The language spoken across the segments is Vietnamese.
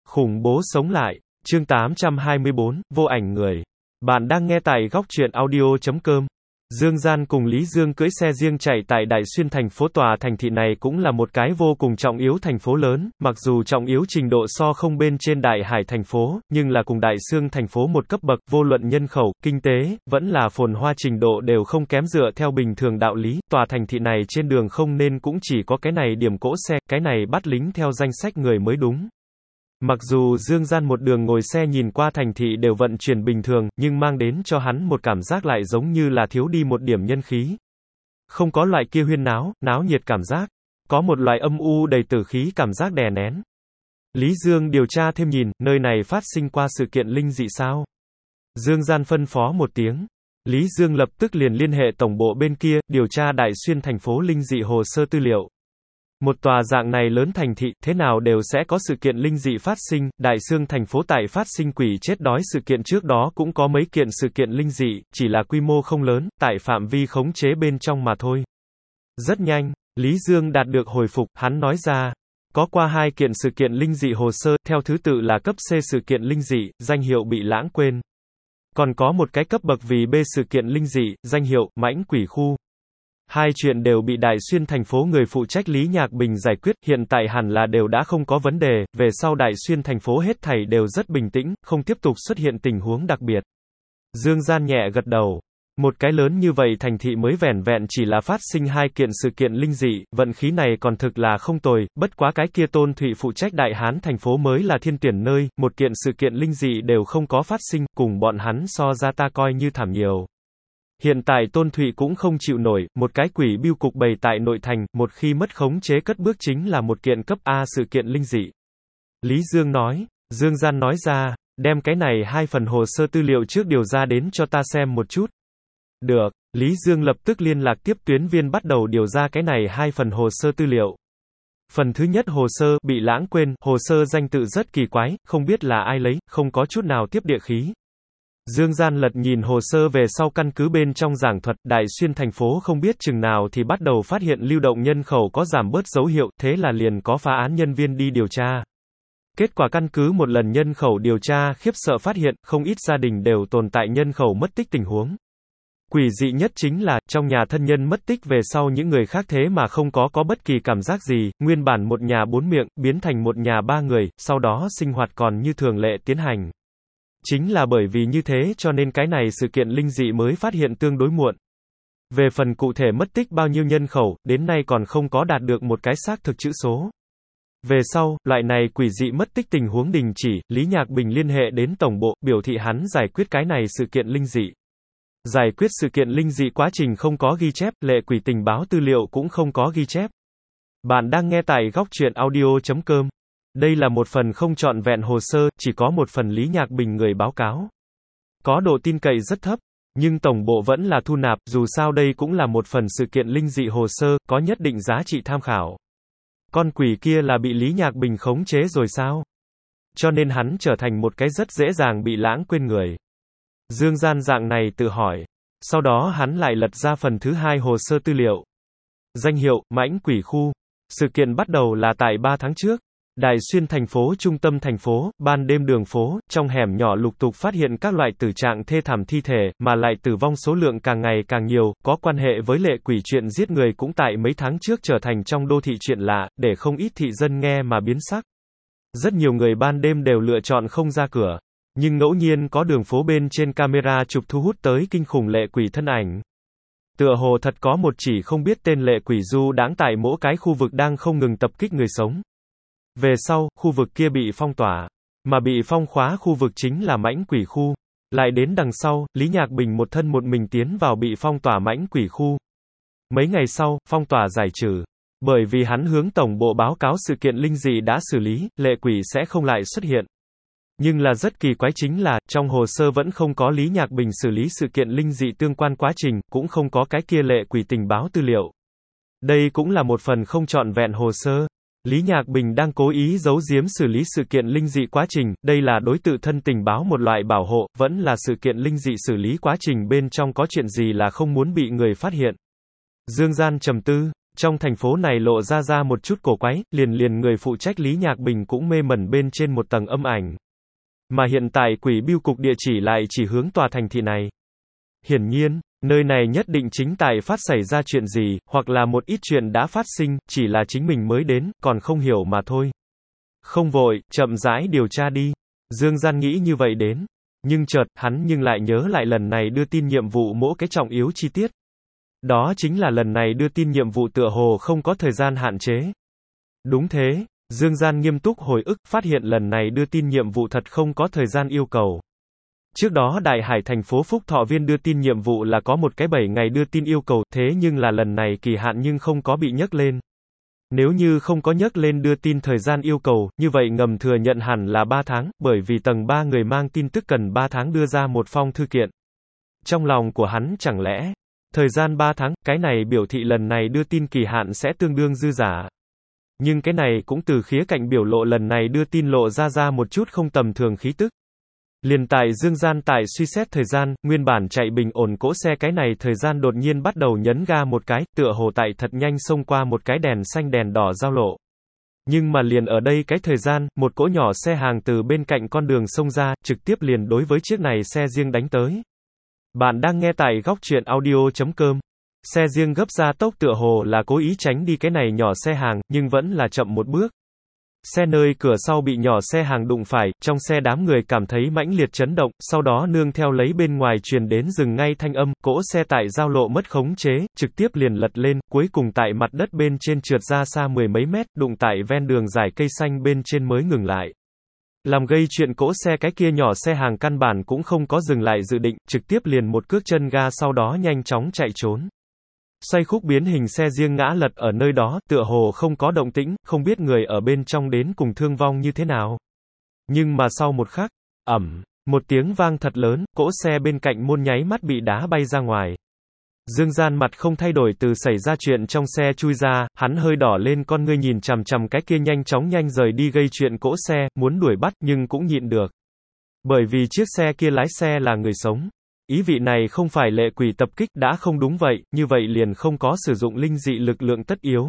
Khủng bố sống lại. Chương 824, vô ảnh người. Bạn đang nghe tại góc truyện audio.com. Dương Gian cùng Lý Dương cưỡi xe riêng chạy tại Đại Xuyên thành phố. Tòa thành thị này cũng là một cái vô cùng trọng yếu thành phố lớn, mặc dù trọng yếu trình độ so không bên trên Đại Hải thành phố, nhưng là cùng Đại Xương thành phố một cấp bậc, vô luận nhân khẩu, kinh tế, vẫn là phồn hoa trình độ đều không kém. Dựa theo bình thường đạo lý, tòa thành thị này trên đường không nên cũng chỉ có cái này điểm cỗ xe, cái này bắt lính theo danh sách người mới đúng. Mặc dù Dương Gian một đường ngồi xe nhìn qua thành thị đều vận chuyển bình thường, nhưng mang đến cho hắn một cảm giác lại giống như là thiếu đi một điểm nhân khí. Không có loại kia huyên náo, náo nhiệt cảm giác. Có một loại âm u đầy tử khí cảm giác đè nén. Lý Dương điều tra thêm nhìn, nơi này phát sinh qua sự kiện linh dị sao? Dương Gian phân phó một tiếng. Lý Dương lập tức liền liên hệ tổng bộ bên kia, điều tra Đại Xuyên thành phố linh dị hồ sơ tư liệu. Một tòa dạng này lớn thành thị, thế nào đều sẽ có sự kiện linh dị phát sinh. Đại Xương thành phố tại phát sinh quỷ chết đói sự kiện trước đó cũng có mấy kiện sự kiện linh dị, chỉ là quy mô không lớn, tại phạm vi khống chế bên trong mà thôi. Rất nhanh, Lý Dương đạt được hồi phục, hắn nói ra, có qua 2 kiện sự kiện linh dị hồ sơ, theo thứ tự là cấp C sự kiện linh dị, danh hiệu bị lãng quên. Còn có một cái cấp bậc vì B sự kiện linh dị, danh hiệu, mãnh quỷ khu. 2 chuyện đều bị Đại Xuyên thành phố người phụ trách Lý Nhạc Bình giải quyết, hiện tại hẳn là đều đã không có vấn đề, về sau Đại Xuyên thành phố hết thảy đều rất bình tĩnh, không tiếp tục xuất hiện tình huống đặc biệt. Dương Gian nhẹ gật đầu. Một cái lớn như vậy thành thị mới vẻn vẹn chỉ là phát sinh 2 kiện sự kiện linh dị, vận khí này còn thực là không tồi, bất quá cái kia Tôn Thụy phụ trách Đại Hán thành phố mới là thiên tuyển nơi, một kiện sự kiện linh dị đều không có phát sinh, cùng bọn hắn so ra ta coi như thảm nhiều. Hiện tại Tôn Thụy cũng không chịu nổi, một cái quỷ bưu cục bày tại nội thành, một khi mất khống chế cất bước chính là một kiện cấp A sự kiện linh dị. Lý Dương nói, Dương Gian nói ra, đem cái này 2 phần hồ sơ tư liệu trước điều ra đến cho ta xem một chút. Được, Lý Dương lập tức liên lạc tiếp tuyến viên bắt đầu điều ra cái này 2 phần hồ sơ tư liệu. Phần thứ nhất hồ sơ, bị lãng quên, hồ sơ danh tự rất kỳ quái, không biết là ai lấy, không có chút nào tiếp địa khí. Dương Gian lật nhìn hồ sơ về sau căn cứ bên trong giảng thuật, Đại Xuyên thành phố không biết chừng nào thì bắt đầu phát hiện lưu động nhân khẩu có giảm bớt dấu hiệu, thế là liền có phá án nhân viên đi điều tra. Kết quả căn cứ một lần nhân khẩu điều tra khiếp sợ phát hiện, không ít gia đình đều tồn tại nhân khẩu mất tích tình huống. Quỷ dị nhất chính là, trong nhà thân nhân mất tích về sau những người khác thế mà không có bất kỳ cảm giác gì, nguyên bản một nhà 4 miệng, biến thành một nhà 3 người, sau đó sinh hoạt còn như thường lệ tiến hành. Chính là bởi vì như thế cho nên cái này sự kiện linh dị mới phát hiện tương đối muộn. Về phần cụ thể mất tích bao nhiêu nhân khẩu, đến nay còn không có đạt được một cái xác thực chữ số. Về sau, loại này quỷ dị mất tích tình huống đình chỉ, Lý Nhạc Bình liên hệ đến tổng bộ, biểu thị hắn giải quyết cái này sự kiện linh dị. Giải quyết sự kiện linh dị quá trình không có ghi chép, lệ quỷ tình báo tư liệu cũng không có ghi chép. Bạn đang nghe tại góc truyện audio.com. Đây là một phần không trọn vẹn hồ sơ, chỉ có một phần Lý Nhạc Bình người báo cáo. Có độ tin cậy rất thấp, nhưng tổng bộ vẫn là thu nạp, dù sao đây cũng là một phần sự kiện linh dị hồ sơ, có nhất định giá trị tham khảo. Con quỷ kia là bị Lý Nhạc Bình khống chế rồi sao? Cho nên hắn trở thành một cái rất dễ dàng bị lãng quên người. Dương Gian dạng này tự hỏi. Sau đó hắn lại lật ra phần thứ 2 hồ sơ tư liệu. Danh hiệu, mãnh quỷ khu. Sự kiện bắt đầu là tại 3 tháng trước. Đại Xuyên thành phố trung tâm thành phố, ban đêm đường phố, trong hẻm nhỏ lục tục phát hiện các loại tử trạng thê thảm thi thể, mà lại tử vong số lượng càng ngày càng nhiều, có quan hệ với lệ quỷ chuyện giết người cũng tại mấy tháng trước trở thành trong đô thị chuyện lạ, để không ít thị dân nghe mà biến sắc. Rất nhiều người ban đêm đều lựa chọn không ra cửa, nhưng ngẫu nhiên có đường phố bên trên camera chụp thu hút tới kinh khủng lệ quỷ thân ảnh. Tựa hồ thật có một chỉ không biết tên lệ quỷ du đãng tại mỗi cái khu vực đang không ngừng tập kích người sống. Về sau, khu vực kia bị phong tỏa, mà bị phong khóa khu vực chính là mãnh quỷ khu. Lại đến đằng sau, Lý Nhạc Bình một thân một mình tiến vào bị phong tỏa mãnh quỷ khu. Mấy ngày sau, phong tỏa giải trừ. Bởi vì hắn hướng tổng bộ báo cáo sự kiện linh dị đã xử lý, lệ quỷ sẽ không lại xuất hiện. Nhưng là rất kỳ quái chính là, trong hồ sơ vẫn không có Lý Nhạc Bình xử lý sự kiện linh dị tương quan quá trình, cũng không có cái kia lệ quỷ tình báo tư liệu. Đây cũng là một phần không trọn vẹn hồ sơ. Lý Nhạc Bình đang cố ý giấu giếm xử lý sự kiện linh dị quá trình, đây là đối tự thân tình báo một loại bảo hộ, vẫn là sự kiện linh dị xử lý quá trình bên trong có chuyện gì là không muốn bị người phát hiện. Dương Gian trầm tư, Trong thành phố này lộ ra một chút cổ quái, liền người phụ trách Lý Nhạc Bình cũng mê mẩn bên trên một tầng âm ảnh. Mà hiện tại quỷ bưu cục địa chỉ lại chỉ hướng tòa thành thị này. Hiển nhiên, nơi này nhất định chính tại phát xảy ra chuyện gì, hoặc là một ít chuyện đã phát sinh, chỉ là chính mình mới đến, còn không hiểu mà thôi. Không vội, chậm rãi điều tra đi. Dương Gian nghĩ như vậy đến. Nhưng chợt, hắn nhưng lại nhớ lại lần này đưa tin nhiệm vụ mỗi cái trọng yếu chi tiết. Đó chính là lần này đưa tin nhiệm vụ tựa hồ không có thời gian hạn chế. Đúng thế, Dương Gian nghiêm túc hồi ức, phát hiện lần này đưa tin nhiệm vụ thật không có thời gian yêu cầu. Trước đó Đại Hải thành phố Phúc Thọ Viên đưa tin nhiệm vụ là có một cái 7 ngày đưa tin yêu cầu, thế nhưng là lần này kỳ hạn nhưng không có bị nhắc lên. Nếu như không có nhắc lên đưa tin thời gian yêu cầu, như vậy ngầm thừa nhận hẳn là 3 tháng, bởi vì tầng 3 người mang tin tức cần 3 tháng đưa ra một phong thư kiện. Trong lòng của hắn chẳng lẽ, thời gian 3 tháng, cái này biểu thị lần này đưa tin kỳ hạn sẽ tương đương dư giả. Nhưng cái này cũng từ khía cạnh biểu lộ lần này đưa tin lộ ra một chút không tầm thường khí tức. Liền tại Dương Gian tại suy xét thời gian, nguyên bản chạy bình ổn cỗ xe cái này thời gian đột nhiên bắt đầu nhấn ga một cái, tựa hồ tại thật nhanh xông qua một cái đèn xanh đèn đỏ giao lộ. Nhưng mà liền ở đây cái thời gian, một cỗ nhỏ xe hàng từ bên cạnh con đường xông ra, trực tiếp liền đối với chiếc này xe riêng đánh tới. Bạn đang nghe tại góc truyện audio.com. Xe riêng gấp ra tốc tựa hồ là cố ý tránh đi cái này nhỏ xe hàng, nhưng vẫn là chậm một bước. Xe nơi cửa sau bị nhỏ xe hàng đụng phải, trong xe đám người cảm thấy mãnh liệt chấn động, sau đó nương theo lấy bên ngoài truyền đến dừng ngay thanh âm, cỗ xe tại giao lộ mất khống chế, trực tiếp liền lật lên, cuối cùng tại mặt đất bên trên trượt ra xa 10 mấy mét, đụng tại ven đường dải cây xanh bên trên mới ngừng lại. Làm gây chuyện cỗ xe cái kia nhỏ xe hàng căn bản cũng không có dừng lại dự định, trực tiếp liền một cước chân ga sau đó nhanh chóng chạy trốn. Xoay khúc biến hình xe riêng ngã lật ở nơi đó, tựa hồ không có động tĩnh, không biết người ở bên trong đến cùng thương vong như thế nào. Nhưng mà sau một khắc, một tiếng vang thật lớn, cỗ xe bên cạnh môn nháy mắt bị đá bay ra ngoài. Dương Gian mặt không thay đổi từ xảy ra chuyện trong xe chui ra, hắn hơi đỏ lên con ngươi nhìn chằm chằm cái kia nhanh chóng nhanh rời đi gây chuyện cỗ xe, muốn đuổi bắt nhưng cũng nhịn được. Bởi vì chiếc xe kia lái xe là người sống. Ý vị này không phải lệ quỷ tập kích đã không đúng vậy, như vậy liền không có sử dụng linh dị lực lượng tất yếu.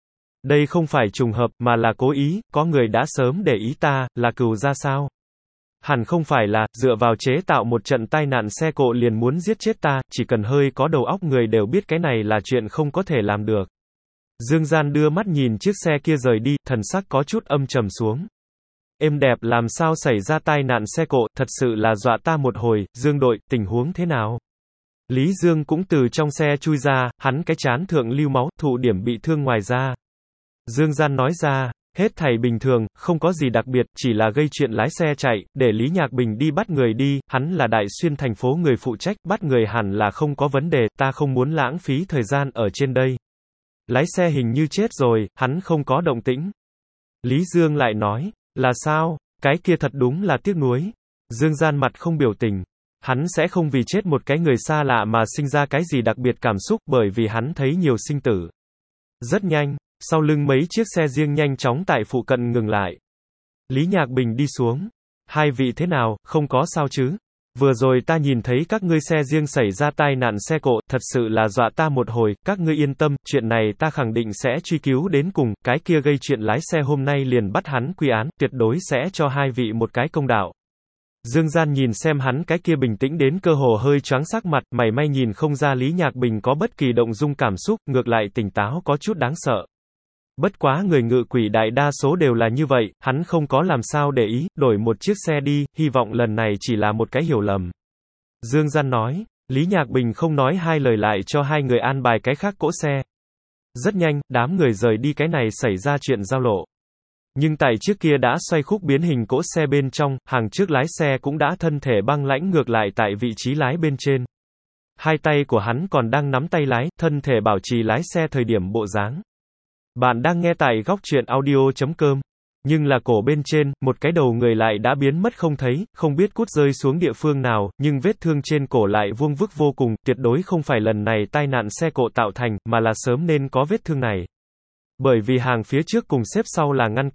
Đây không phải trùng hợp mà là cố ý, có người đã sớm để ý ta, là cừu ra sao? Hẳn không phải là, dựa vào chế tạo một trận tai nạn xe cộ liền muốn giết chết ta, chỉ cần hơi có đầu óc người đều biết cái này là chuyện không có thể làm được. Dương Gian đưa mắt nhìn chiếc xe kia rời đi, thần sắc có chút âm trầm xuống. Êm đẹp làm sao xảy ra tai nạn xe cộ, thật sự là dọa ta một hồi, Dương đội, tình huống thế nào? Lý Dương cũng từ trong xe chui ra, hắn cái trán thượng lưu máu, thụ điểm bị thương ngoài da. Dương Gian nói ra, hết thảy bình thường, không có gì đặc biệt, chỉ là gây chuyện lái xe chạy, để Lý Nhạc Bình đi bắt người đi, hắn là Đại Xuyên thành phố người phụ trách, bắt người hẳn là không có vấn đề, ta không muốn lãng phí thời gian ở trên đây. Lái xe hình như chết rồi, hắn không có động tĩnh. Lý Dương lại nói, là sao? Cái kia thật đúng là tiếc nuối. Dương Gian mặt không biểu tình. Hắn sẽ không vì chết một cái người xa lạ mà sinh ra cái gì đặc biệt cảm xúc bởi vì hắn thấy nhiều sinh tử. Rất nhanh, sau lưng mấy chiếc xe riêng nhanh chóng tại phụ cận ngừng lại. Lý Nhạc Bình đi xuống. Hai vị thế nào, không có sao chứ? Vừa rồi ta nhìn thấy các ngươi xe riêng xảy ra tai nạn xe cộ, thật sự là dọa ta một hồi, các ngươi yên tâm, chuyện này ta khẳng định sẽ truy cứu đến cùng, cái kia gây chuyện lái xe hôm nay liền bắt hắn quy án, tuyệt đối sẽ cho hai vị một cái công đạo. Dương Gian nhìn xem hắn cái kia bình tĩnh đến cơ hồ hơi choáng sắc mặt, mảy may nhìn không ra Lý Nhạc Bình có bất kỳ động dung cảm xúc, ngược lại tỉnh táo có chút đáng sợ. Bất quá người ngự quỷ đại đa số đều là như vậy, hắn không có làm sao để ý, đổi một chiếc xe đi, hy vọng lần này chỉ là một cái hiểu lầm. Dương Gian nói, Lý Nhạc Bình không nói hai lời lại cho hai người an bài cái khác cỗ xe. Rất nhanh, đám người rời đi cái này xảy ra chuyện giao lộ. Nhưng tại trước kia đã xoay khúc biến hình cỗ xe bên trong, hàng trước lái xe cũng đã thân thể băng lãnh ngược lại tại vị trí lái bên trên. Hai tay của hắn còn đang nắm tay lái, thân thể bảo trì lái xe thời điểm bộ dáng. Bạn đang nghe tại góc truyện audio.com. Nhưng là cổ bên trên, một cái đầu người lại đã biến mất không thấy, không biết cút rơi xuống địa phương nào, nhưng vết thương trên cổ lại vuông vức vô cùng, tuyệt đối không phải lần này tai nạn xe cộ tạo thành, mà là sớm nên có vết thương này. Bởi vì hàng phía trước cùng xếp sau là ngăn cách.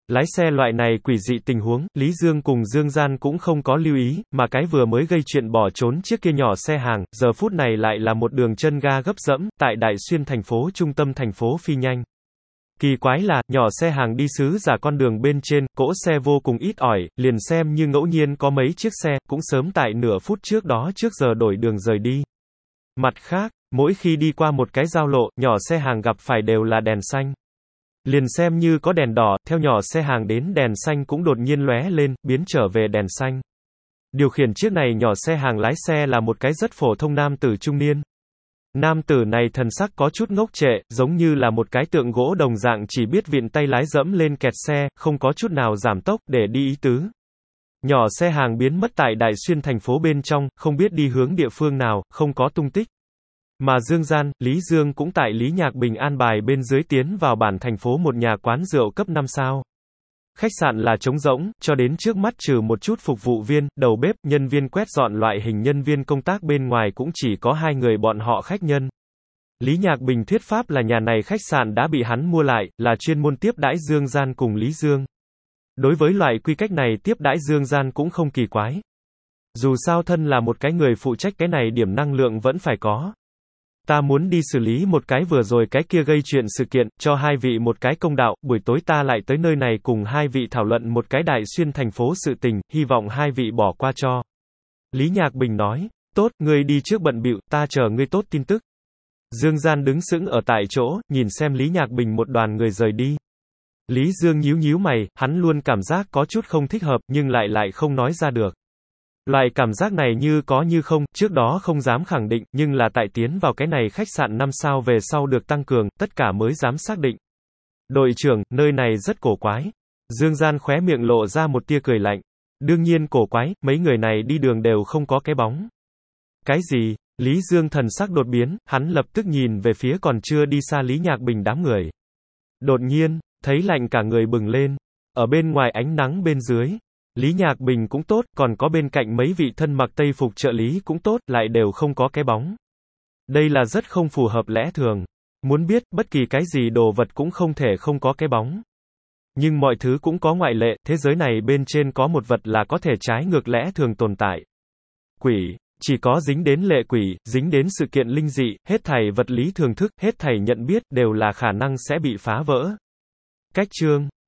Lái xe loại này quỷ dị tình huống, Lý Dương cùng Dương Gian cũng không có lưu ý, mà cái vừa mới gây chuyện bỏ trốn chiếc kia nhỏ xe hàng, giờ phút này lại là một đường chân ga gấp dẫm, tại Đại Xuyên thành phố trung tâm thành phố phi nhanh. Kỳ quái là, nhỏ xe hàng đi xứ giả con đường bên trên, cỗ xe vô cùng ít ỏi, liền xem như ngẫu nhiên có mấy chiếc xe, cũng sớm tại nửa phút trước đó trước giờ đổi đường rời đi. Mặt khác, mỗi khi đi qua một cái giao lộ, nhỏ xe hàng gặp phải đều là đèn xanh. Liền xem như có đèn đỏ, theo nhỏ xe hàng đến đèn xanh cũng đột nhiên lóe lên, biến trở về đèn xanh. Điều khiển chiếc này nhỏ xe hàng lái xe là một cái rất phổ thông nam tử trung niên. Nam tử này thần sắc có chút ngốc trệ, giống như là một cái tượng gỗ đồng dạng chỉ biết vịn tay lái dẫm lên kẹt xe, không có chút nào giảm tốc để đi ý tứ. Nhỏ xe hàng biến mất tại Đại Xuyên thành phố bên trong, không biết đi hướng địa phương nào, không có tung tích. Mà Dương Gian, Lý Dương cũng tại Lý Nhạc Bình an bài bên dưới tiến vào bản thành phố một nhà quán rượu cấp 5 sao. Khách sạn là trống rỗng, cho đến trước mắt trừ một chút phục vụ viên, đầu bếp, nhân viên quét dọn loại hình nhân viên công tác bên ngoài cũng chỉ có 2 người bọn họ khách nhân. Lý Nhạc Bình thuyết pháp là nhà này khách sạn đã bị hắn mua lại, là chuyên môn tiếp đãi Dương Gian cùng Lý Dương. Đối với loại quy cách này tiếp đãi Dương Gian cũng không kỳ quái. Dù sao thân là một cái người phụ trách cái này điểm năng lượng vẫn phải có. Ta muốn đi xử lý một cái vừa rồi cái kia gây chuyện sự kiện, cho 2 vị một cái công đạo, buổi tối ta lại tới nơi này cùng 2 vị thảo luận một cái Đại Xuyên thành phố sự tình, hy vọng 2 vị bỏ qua cho. Lý Nhạc Bình nói, tốt, ngươi đi trước bận bịu, ta chờ ngươi tốt tin tức. Dương Gian đứng sững ở tại chỗ, nhìn xem Lý Nhạc Bình một đoàn người rời đi. Lý Dương nhíu nhíu mày, hắn luôn cảm giác có chút không thích hợp, nhưng lại không nói ra được. Loại cảm giác này như có như không, trước đó không dám khẳng định, nhưng là tại tiến vào cái này khách sạn 5 sao về sau được tăng cường, tất cả mới dám xác định. Đội trưởng, nơi này rất cổ quái. Dương Gian khóe miệng lộ ra một tia cười lạnh. Đương nhiên cổ quái, mấy người này đi đường đều không có cái bóng. Cái gì? Lý Dương thần sắc đột biến, hắn lập tức nhìn về phía còn chưa đi xa Lý Nhạc Bình đám người. Đột nhiên, thấy lạnh cả người bừng lên. Ở bên ngoài ánh nắng bên dưới. Lý Nhạc Bình cũng tốt, còn có bên cạnh mấy vị thân mặc tây phục trợ lý cũng tốt, lại đều không có cái bóng. Đây là rất không phù hợp lẽ thường. Muốn biết, bất kỳ cái gì đồ vật cũng không thể không có cái bóng. Nhưng mọi thứ cũng có ngoại lệ, thế giới này bên trên có một vật là có thể trái ngược lẽ thường tồn tại. Quỷ. Chỉ có dính đến lệ quỷ, dính đến sự kiện linh dị, hết thảy vật lý thường thức, hết thảy nhận biết, đều là khả năng sẽ bị phá vỡ. Cách chương